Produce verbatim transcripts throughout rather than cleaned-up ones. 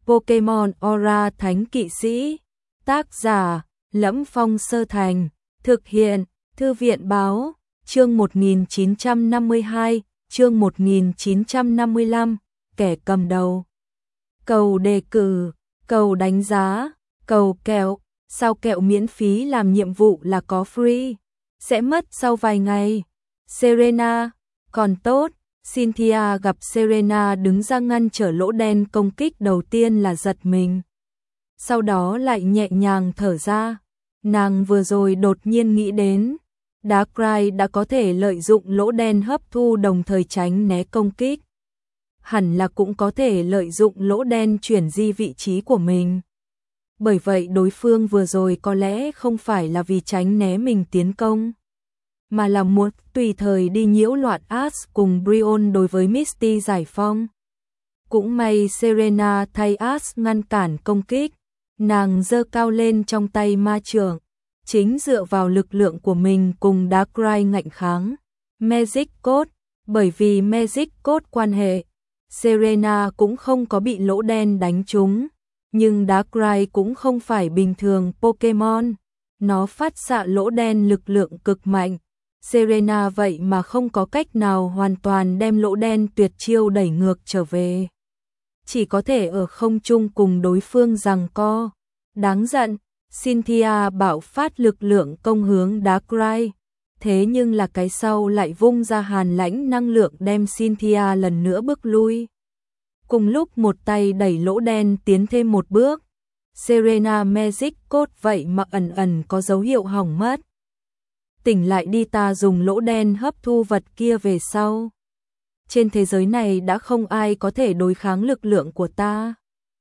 Pokemon Aura Thánh Kỵ Sĩ. Tác giả: Lẫm Phong Sơ Thành. Thực hiện: Thư viện Báo. Chương một nghìn chín trăm năm mươi hai, chương một nghìn chín trăm năm mươi lăm, kẻ cầm đầu. Cầu đề cử, cầu đánh giá, cầu kẹo. Sao kẹo miễn phí làm nhiệm vụ là có free, sẽ mất sau vài ngày. Serena, còn tốt. Cynthia gặp Serena đứng ra ngăn trở lỗ đen công kích đầu tiên là giật mình. Sau đó lại nhẹ nhàng thở ra. Nàng vừa rồi đột nhiên nghĩ đến, Darkrai đã có thể lợi dụng lỗ đen hấp thu đồng thời tránh né công kích. Hẳn là cũng có thể lợi dụng lỗ đen chuyển di vị trí của mình. Bởi vậy đối phương vừa rồi có lẽ không phải là vì tránh né mình tiến công, mà là muốn tùy thời đi nhiễu loạn Ash cùng Brion đối với Misty giải phong. Cũng may Serena thay Ash ngăn cản công kích, nàng giơ cao lên trong tay ma chưởng, chính dựa vào lực lượng của mình cùng Darkrai ngạnh kháng. Magic Code, bởi vì Magic Code quan hệ, Serena cũng không có bị lỗ đen đánh trúng, nhưng Darkrai cũng không phải bình thường Pokemon, nó phát xạ lỗ đen lực lượng cực mạnh. Serena vậy mà không có cách nào hoàn toàn đem lỗ đen tuyệt chiêu đẩy ngược trở về, chỉ có thể ở không trung cùng đối phương giằng co. Đáng giận, Cynthia bạo phát lực lượng công hướng Darkrai, thế nhưng là cái sau lại vung ra hàn lãnh năng lượng đem Cynthia lần nữa bước lui. Cùng lúc một tay đẩy lỗ đen tiến thêm một bước, Serena Magic Code vậy mà ẩn ẩn có dấu hiệu hỏng mất. Tỉnh lại đi, ta dùng lỗ đen hấp thu vật kia về sau. Trên thế giới này đã không ai có thể đối kháng lực lượng của ta.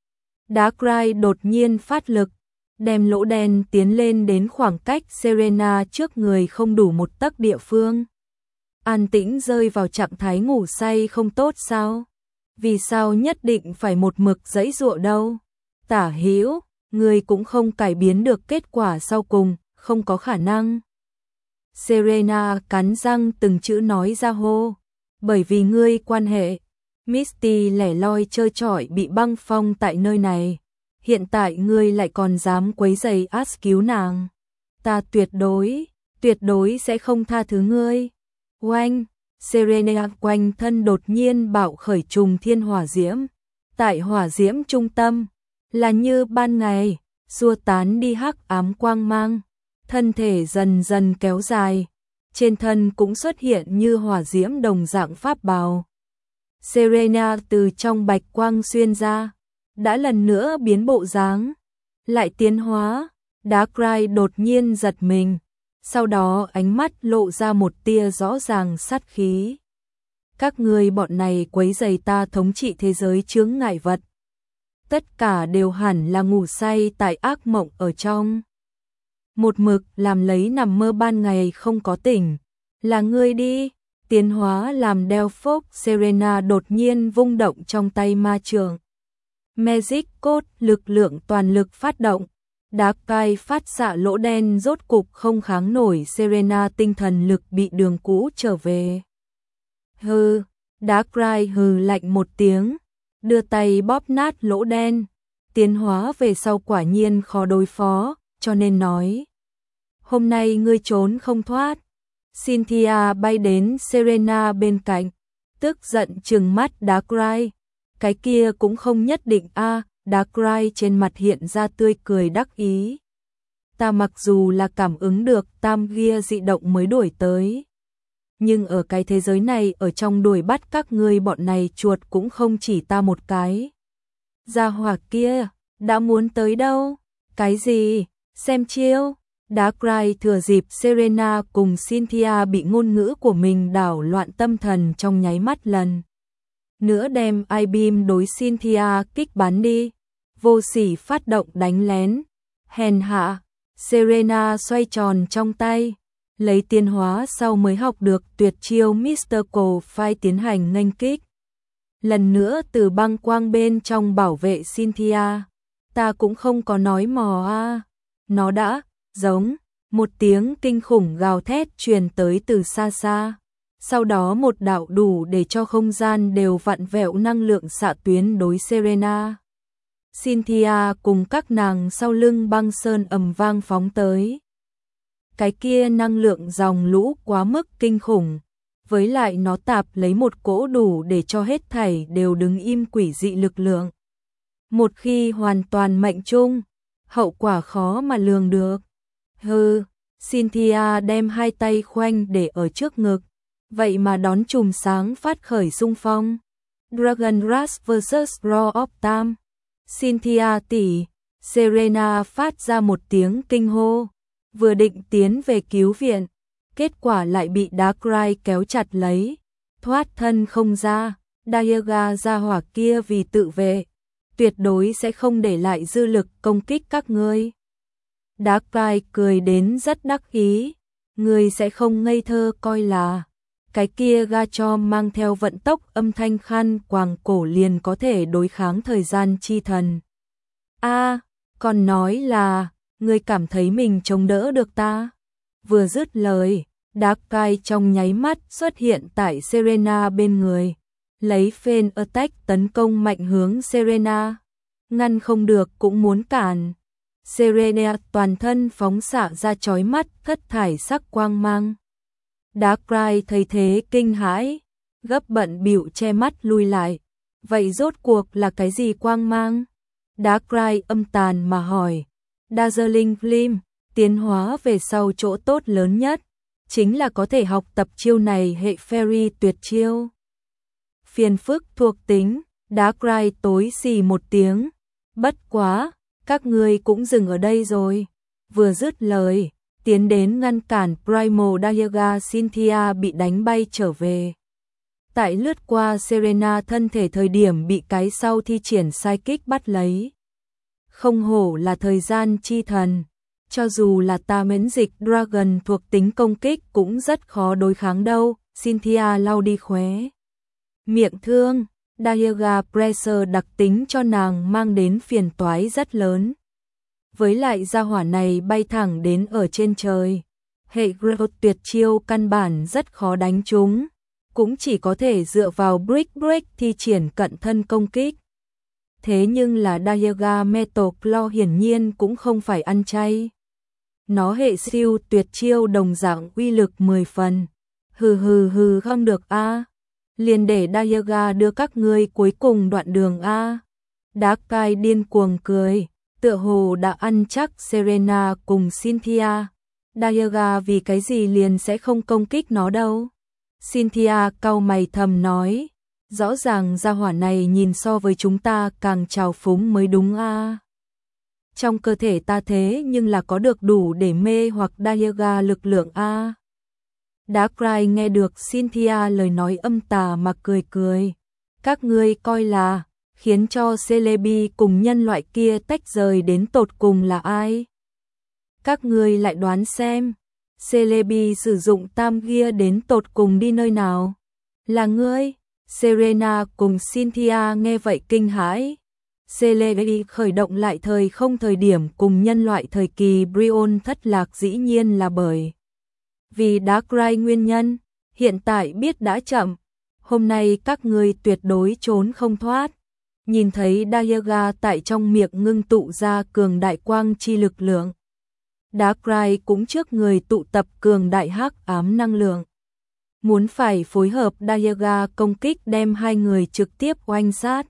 Darkrai đột nhiên phát lực, đem lỗ đen tiến lên đến khoảng cách Serena trước người không đủ một tấc địa phương. An tĩnh rơi vào trạng thái ngủ say không tốt sao? Vì sao nhất định phải một mực giãy giụa đâu? Tả hữu, người cũng không cải biến được kết quả sau cùng, không có khả năng. Serena cắn răng từng chữ nói ra hô. Bởi vì ngươi quan hệ, Misty lẻ loi trơ trọi bị băng phong tại nơi này. Hiện tại ngươi lại còn dám quấy rầy Ash cứu nàng. Ta tuyệt đối, tuyệt đối sẽ không tha thứ ngươi. Oanh, Serena quanh thân đột nhiên bạo khởi trùng thiên hỏa diễm. Tại hỏa diễm trung tâm, là như ban ngày, xua tán đi hắc ám quang mang. Thân thể dần dần kéo dài, trên thân cũng xuất hiện như hỏa diễm đồng dạng pháp bào. Serena từ trong bạch quang xuyên ra, đã lần nữa biến bộ dáng, lại tiến hóa. Darkrai đột nhiên giật mình, sau đó ánh mắt lộ ra một tia rõ ràng sát khí. Các ngươi bọn này quấy rầy ta thống trị thế giới chướng ngại vật. Tất cả đều hẳn là ngủ say tại ác mộng ở trong. Một mực làm lấy nằm mơ ban ngày không có tỉnh. Là ngươi đi. Tiến hóa làm đeo phốc. Serena đột nhiên vung động trong tay ma chưởng. Magic Code, lực lượng toàn lực phát động. Darkrai phát xạ lỗ đen rốt cục không kháng nổi Serena, tinh thần lực bị đường cũ trở về. Hừ, Darkrai hừ lạnh một tiếng, đưa tay bóp nát lỗ đen. Tiến hóa về sau quả nhiên khó đối phó, cho nên nói, hôm nay ngươi trốn không thoát. Cynthia bay đến Serena bên cạnh, tức giận trừng mắt Darkrai. Cái kia cũng không nhất định a. À, Darkrai trên mặt hiện ra tươi cười đắc ý. Ta mặc dù là cảm ứng được tam gia dị động mới đuổi tới, nhưng ở cái thế giới này, ở trong đuổi bắt các ngươi bọn này chuột cũng không chỉ ta một cái. Gia hỏa kia đã muốn tới đâu? Cái gì? Xem chiêu. Darkrai thừa dịp Serena cùng Cynthia bị ngôn ngữ của mình đảo loạn tâm thần trong nháy mắt, lần nữa đem I-beam đối Cynthia kích bắn đi. Vô sỉ phát động đánh lén. Hèn hạ. Serena xoay tròn trong tay, lấy tiến hóa sau mới học được tuyệt chiêu Mystical Fight tiến hành nghênh kích. Lần nữa từ băng quang bên trong bảo vệ Cynthia. Ta cũng không có nói mò a. À. Nó đã, giống, một tiếng kinh khủng gào thét truyền tới từ xa xa. Sau đó một đạo đủ để cho không gian đều vặn vẹo năng lượng xạ tuyến đối Serena. Cynthia cùng các nàng sau lưng băng sơn ầm vang phóng tới. Cái kia năng lượng dòng lũ quá mức kinh khủng, với lại nó tạp lấy một cỗ đủ để cho hết thảy đều đứng im quỷ dị lực lượng. Một khi hoàn toàn mệnh chung, hậu quả khó mà lường được. Hừ, Cynthia đem hai tay khoanh để ở trước ngực, vậy mà đón chùm sáng phát khởi xung phong. Dragon Rush versus Roar of Time. Cynthia tỷ, Serena phát ra một tiếng kinh hô, vừa định tiến về cứu viện, kết quả lại bị Darkrai kéo chặt lấy, thoát thân không ra. Dialga gia hỏa kia vì tự vệ, tuyệt đối sẽ không để lại dư lực công kích các ngươi. Darkrai cười đến rất đắc ý, ngươi sẽ không ngây thơ coi là cái kia Garchomp mang theo vận tốc âm thanh khăn quàng cổ liền có thể đối kháng thời gian chi thần. A, à, còn nói là ngươi cảm thấy mình chống đỡ được ta. Vừa dứt lời, Darkrai trong nháy mắt xuất hiện tại Serena bên người, lấy Fan Attack tấn công mạnh hướng Serena. Ngăn không được cũng muốn cản. Serena toàn thân phóng xạ ra chói mắt thất thải sắc quang mang. Darkrai thấy thế kinh hãi, gấp bận bịu che mắt lui lại. Vậy rốt cuộc là cái gì quang mang? Darkrai âm tàn mà hỏi. Dazzling Gleam, tiến hóa về sau chỗ tốt lớn nhất chính là có thể học tập chiêu này hệ Fairy tuyệt chiêu. Phiền phức thuộc tính. Darkrai tối xì một tiếng. Bất quá, các ngươi cũng dừng ở đây rồi. Vừa dứt lời, tiến đến ngăn cản Primal Dialga. Cynthia bị đánh bay trở về. Tại lướt qua Serena thân thể thời điểm bị cái sau thi triển sai kích bắt lấy. Không hổ là thời gian chi thần, cho dù là ta miễn dịch Dragon thuộc tính công kích cũng rất khó đối kháng đâu. Cynthia lau đi khóe miệng thương. Dialga Pressure đặc tính cho nàng mang đến phiền toái rất lớn. Với lại gia hỏa này bay thẳng đến ở trên trời, hệ Growth tuyệt chiêu căn bản rất khó đánh trúng, cũng chỉ có thể dựa vào Brick Break thi triển cận thân công kích. Thế nhưng là Dialga Metal Claw hiển nhiên cũng không phải ăn chay. Nó hệ siêu tuyệt chiêu đồng dạng uy lực mười phần. Hừ hừ hừ không được a. À. Liền để Dialga đưa các ngươi cuối cùng đoạn đường a. À. Darkrai điên cuồng cười, tựa hồ đã ăn chắc Serena cùng Cynthia. Dialga vì cái gì liền sẽ không công kích nó đâu. Cynthia cau mày thầm nói, rõ ràng gia hỏa này nhìn so với chúng ta càng trào phúng mới đúng a. À. Trong cơ thể ta thế nhưng là có được đủ để mê hoặc Dialga lực lượng a. À. Darkrai nghe được Cynthia lời nói âm tà mà cười cười. Các ngươi coi là khiến cho Celebi cùng nhân loại kia tách rời đến tột cùng là ai? Các ngươi lại đoán xem, Celebi sử dụng tam gia đến tột cùng đi nơi nào? Là ngươi? Serena cùng Cynthia nghe vậy kinh hãi. Celebi khởi động lại thời không thời điểm cùng nhân loại thời kỳ Brionne thất lạc dĩ nhiên là bởi vì Darkrai nguyên nhân, hiện tại biết đã chậm. Hôm nay các ngươi tuyệt đối trốn không thoát. Nhìn thấy Dialga tại trong miệng ngưng tụ ra cường đại quang chi lực lượng. Darkrai cũng trước người tụ tập cường đại hắc ám năng lượng. Muốn phải phối hợp Dialga công kích đem hai người trực tiếp oanh sát.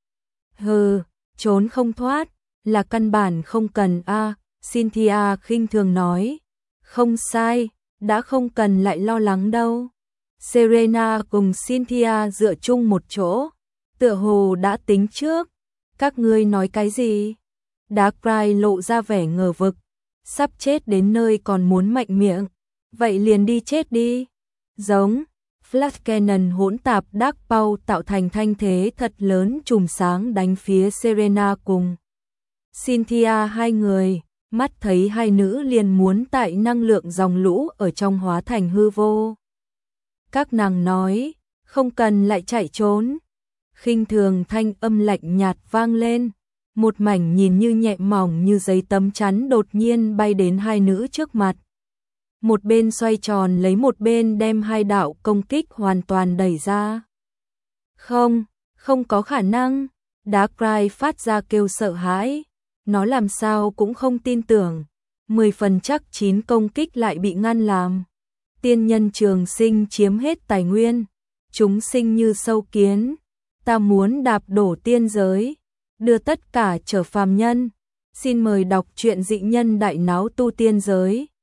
Hừ, trốn không thoát, là căn bản không cần a. À, Cynthia khinh thường nói. Không sai, đã không cần lại lo lắng đâu. Serena cùng Cynthia dựa chung một chỗ, tựa hồ đã tính trước. Các ngươi nói cái gì? Darkrai lộ ra vẻ ngờ vực, sắp chết đến nơi còn muốn mạnh miệng, vậy liền đi chết đi. Giống, Flash Cannon hỗn tạp Dark Power tạo thành thanh thế thật lớn chùm sáng đánh phía Serena cùng Cynthia hai người, mắt thấy hai nữ liền muốn tại năng lượng dòng lũ ở trong hóa thành hư vô. Các nàng nói, không cần lại chạy trốn. Khinh thường thanh âm lạnh nhạt vang lên, một mảnh nhìn như nhẹ mỏng như giấy tấm chắn đột nhiên bay đến hai nữ trước mặt. Một bên xoay tròn lấy một bên đem hai đạo công kích hoàn toàn đẩy ra. Không, không có khả năng. Darkrai phát ra kêu sợ hãi, nó làm sao cũng không tin tưởng, mười phần chắc chín công kích lại bị ngăn làm. Tiên nhân trường sinh chiếm hết tài nguyên, chúng sinh như sâu kiến, ta muốn đạp đổ tiên giới, đưa tất cả trở phàm nhân. Xin mời đọc truyện Dị Nhân Đại Náo Tu Tiên Giới.